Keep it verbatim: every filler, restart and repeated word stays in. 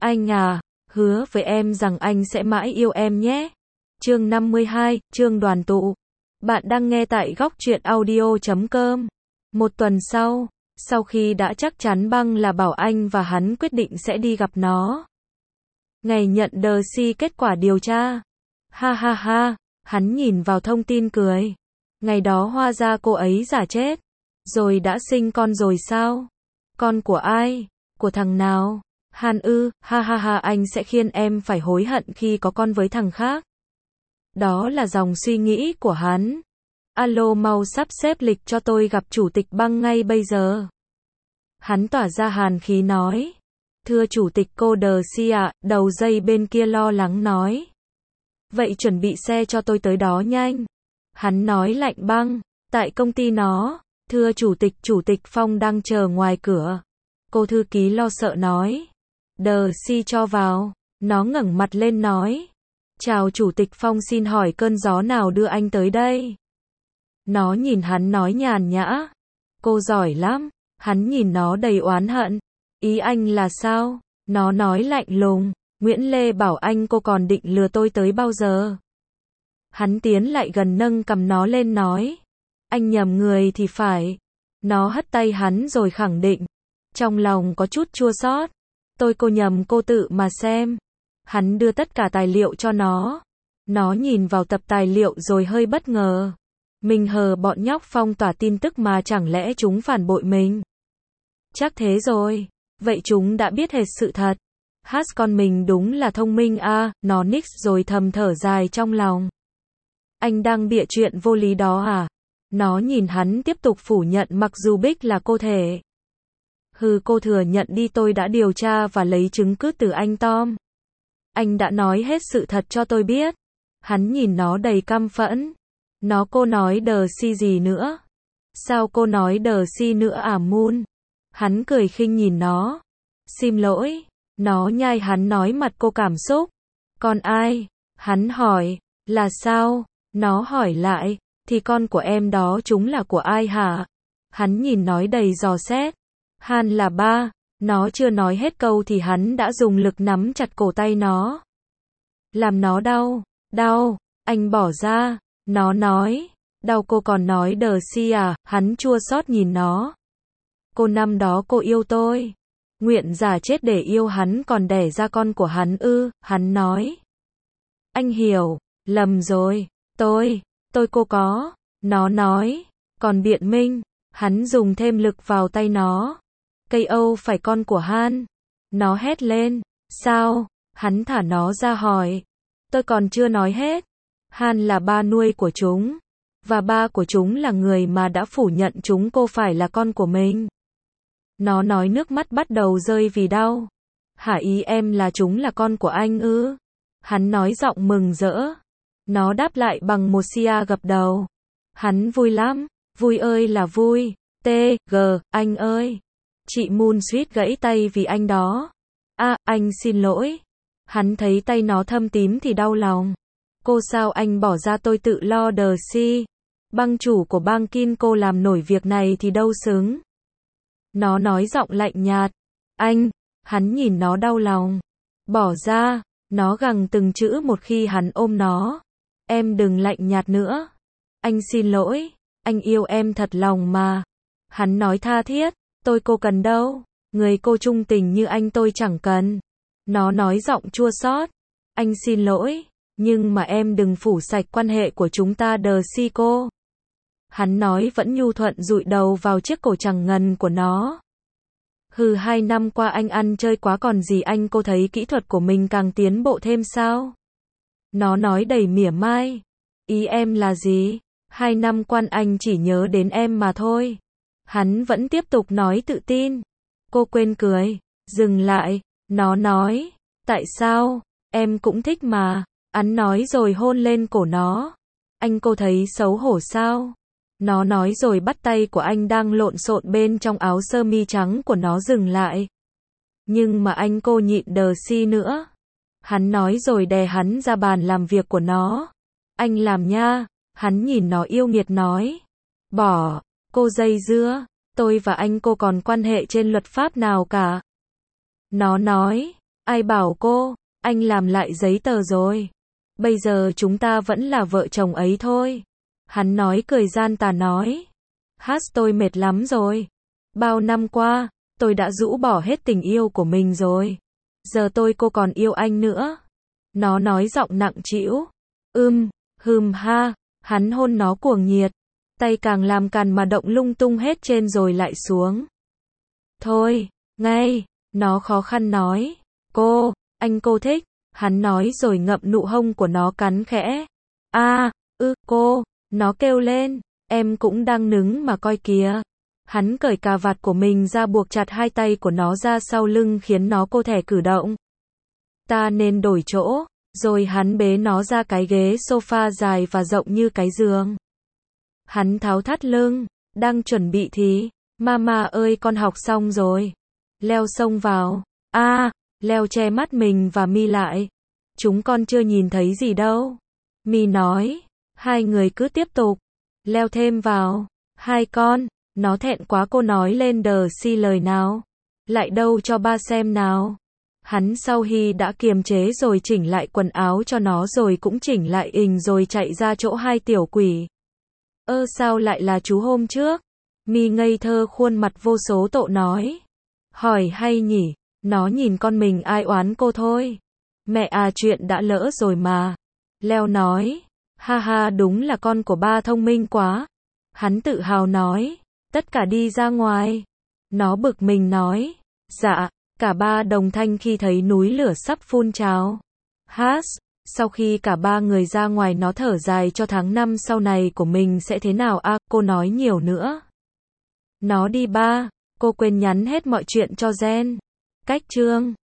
Anh à, hứa với em rằng anh sẽ mãi yêu em nhé. Chương năm mươi hai, chương đoàn tụ. Bạn đang nghe tại góc truyện audio chấm com. Một tuần sau, sau khi đã chắc chắn Băng là bảo anh và hắn quyết định sẽ đi gặp nó. Ngày nhận đờ si kết quả điều tra. Ha ha ha, hắn nhìn vào thông tin cười. Ngày đó hóa ra cô ấy giả chết. Rồi đã sinh con rồi sao? Con của ai? Của thằng nào? Hàn ư, ha ha ha, anh sẽ khiến em phải hối hận khi có con với thằng khác. Đó là dòng suy nghĩ của hắn. Alo, mau sắp xếp lịch cho tôi gặp chủ tịch Băng ngay bây giờ. Hắn tỏa ra hàn khí nói. Thưa chủ tịch cô đờ si ạ, đầu dây bên kia lo lắng nói. Vậy chuẩn bị xe cho tôi tới đó nhanh. Hắn nói lạnh băng, tại công ty nó. Thưa chủ tịch, chủ tịch Phong đang chờ ngoài cửa. Cô thư ký lo sợ nói. Đờ si cho vào. Nó ngẩng mặt lên nói. Chào chủ tịch Phong, xin hỏi cơn gió nào đưa anh tới đây? Nó nhìn hắn nói nhàn nhã. Cô giỏi lắm. Hắn nhìn nó đầy oán hận. Ý anh là sao? Nó nói lạnh lùng. Nguyễn Lê bảo anh cô còn định lừa tôi tới bao giờ? Hắn tiến lại gần nâng cầm nó lên nói. Anh nhầm người thì phải. Nó hất tay hắn rồi khẳng định. Trong lòng có chút chua xót. Tôi cô nhầm, cô tự mà xem. Hắn đưa tất cả tài liệu cho nó. Nó nhìn vào tập tài liệu rồi hơi bất ngờ. Mình hờ bọn nhóc phong tỏa tin tức mà chẳng lẽ chúng phản bội mình? Chắc thế rồi. Vậy chúng đã biết hết sự thật. Hát con mình đúng là thông minh a, à, nó nix rồi thầm thở dài trong lòng. Anh đang bịa chuyện vô lý đó à? Nó nhìn hắn tiếp tục phủ nhận mặc dù Bích là cô thể. Hừ, cô thừa nhận đi, tôi đã điều tra và lấy chứng cứ từ anh Tom. Anh đã nói hết sự thật cho tôi biết. Hắn nhìn nó đầy căm phẫn. Nó cô nói đờ si gì nữa? Sao cô nói đờ si nữa à Moon? Hắn cười khinh nhìn nó. Xin lỗi. Nó nhai hắn nói mặt cô cảm xúc. Con ai? Hắn hỏi. Là sao? Nó hỏi lại. Thì con của em đó chúng là của ai hả? Hắn nhìn nói đầy dò xét. Han là ba. Nó chưa nói hết câu thì hắn đã dùng lực nắm chặt cổ tay nó. Làm nó đau. Đau. Anh bỏ ra. Nó nói. Đau cô còn nói đờ si à? Hắn chua xót nhìn nó. Cô năm đó cô yêu tôi. Nguyện giả chết để yêu hắn còn đẻ ra con của hắn ư? Hắn nói. Anh hiểu. Lầm rồi. Tôi. Tôi cô có. Nó nói. Còn biện minh. Hắn dùng thêm lực vào tay nó. Cây Âu phải con của Han. Nó hét lên. Sao? Hắn thả nó ra hỏi. Tôi còn chưa nói hết. Han là ba nuôi của chúng. Và ba của chúng là người mà đã phủ nhận chúng cô phải là con của mình. Nó nói nước mắt bắt đầu rơi vì đau. Hả, ý em là chúng là con của anh ư? Hắn nói giọng mừng rỡ. Nó đáp lại bằng một xia gập đầu. Hắn vui lắm. Vui ơi là vui. T, G, anh ơi. Chị Moon suýt gãy tay vì anh đó. À, anh xin lỗi. Hắn thấy tay nó thâm tím thì đau lòng. Cô sao anh bỏ ra tôi tự lo đờ si. Băng chủ của bang Kin cô làm nổi việc này thì đâu xứng. Nó nói giọng lạnh nhạt. Anh. Hắn nhìn nó đau lòng. Bỏ ra. Nó gằn từng chữ một khi hắn ôm nó. Em đừng lạnh nhạt nữa. Anh xin lỗi. Anh yêu em thật lòng mà. Hắn nói tha thiết. Tôi cô cần đâu. Người cô trung tình như anh tôi chẳng cần. Nó nói giọng chua xót. Anh xin lỗi. Nhưng mà em đừng phủ sạch quan hệ của chúng ta đờ si cô. Hắn nói vẫn nhu thuận dụi đầu vào chiếc cổ trắng ngần của nó. Hừ, hai năm qua anh ăn chơi quá còn gì, anh cô thấy kỹ thuật của mình càng tiến bộ thêm sao? Nó nói đầy mỉa mai. Ý em là gì? Hai năm qua anh chỉ nhớ đến em mà thôi. Hắn vẫn tiếp tục nói tự tin. Cô quên cười. Dừng lại. Nó nói. Tại sao? Em cũng thích mà. Hắn nói rồi hôn lên cổ nó. Anh cô thấy xấu hổ sao? Nó nói rồi bắt tay của anh đang lộn xộn bên trong áo sơ mi trắng của nó dừng lại. Nhưng mà anh cô nhịn đờ si nữa. Hắn nói rồi đè hắn ra bàn làm việc của nó. Anh làm nha. Hắn nhìn nó yêu nghiệt nói. Bỏ. Cô dây dưa. Tôi và anh cô còn quan hệ trên luật pháp nào cả. Nó nói. Ai bảo cô, anh làm lại giấy tờ rồi. Bây giờ chúng ta vẫn là vợ chồng ấy thôi. Hắn nói cười gian tà nói. Hát tôi mệt lắm rồi. Bao năm qua, tôi đã rũ bỏ hết tình yêu của mình rồi. Giờ tôi cô còn yêu anh nữa. Nó nói giọng nặng trĩu. Ưm, hừm ha, hắn hôn nó cuồng nhiệt. Tay càng làm càn mà động lung tung hết trên rồi lại xuống. Thôi, ngay, nó khó khăn nói. Cô, anh cô thích. Hắn nói rồi ngậm nụ hông của nó cắn khẽ. A, ư, cô, nó kêu lên. Em cũng đang nứng mà coi kìa. Hắn cởi cà vạt của mình ra buộc chặt hai tay của nó ra sau lưng khiến nó cô thể cử động. Ta nên đổi chỗ. Rồi hắn bế nó ra cái ghế sofa dài và rộng như cái giường. Hắn tháo thắt lưng, đang chuẩn bị thì, Mama ơi con học xong rồi. Leo xông vào. A, à, Leo che mắt mình và Mi lại. Chúng con chưa nhìn thấy gì đâu. Mi nói. Hai người cứ tiếp tục. Leo thêm vào. Hai con, nó thẹn quá cô nói lên đờ xi lời nào. Lại đâu cho ba xem nào. Hắn sau khi đã kiềm chế rồi chỉnh lại quần áo cho nó rồi cũng chỉnh lại ình rồi chạy ra chỗ hai tiểu quỷ. Ơ sao lại là chú hôm trước? Mi ngây thơ khuôn mặt vô số tội nói. Hỏi hay nhỉ? Nó nhìn con mình ai oán cô thôi. Mẹ à chuyện đã lỡ rồi mà. Leo nói. Ha ha đúng là con của ba thông minh quá. Hắn tự hào nói. Tất cả đi ra ngoài. Nó bực mình nói. Dạ. Cả ba đồng thanh khi thấy núi lửa sắp phun trào. Hát. Sau khi cả ba người ra ngoài nó thở dài cho tháng năm sau này của mình sẽ thế nào à, cô nói nhiều nữa. Nó đi ba. Cô quên nhắn hết mọi chuyện cho Gen. Cách chương.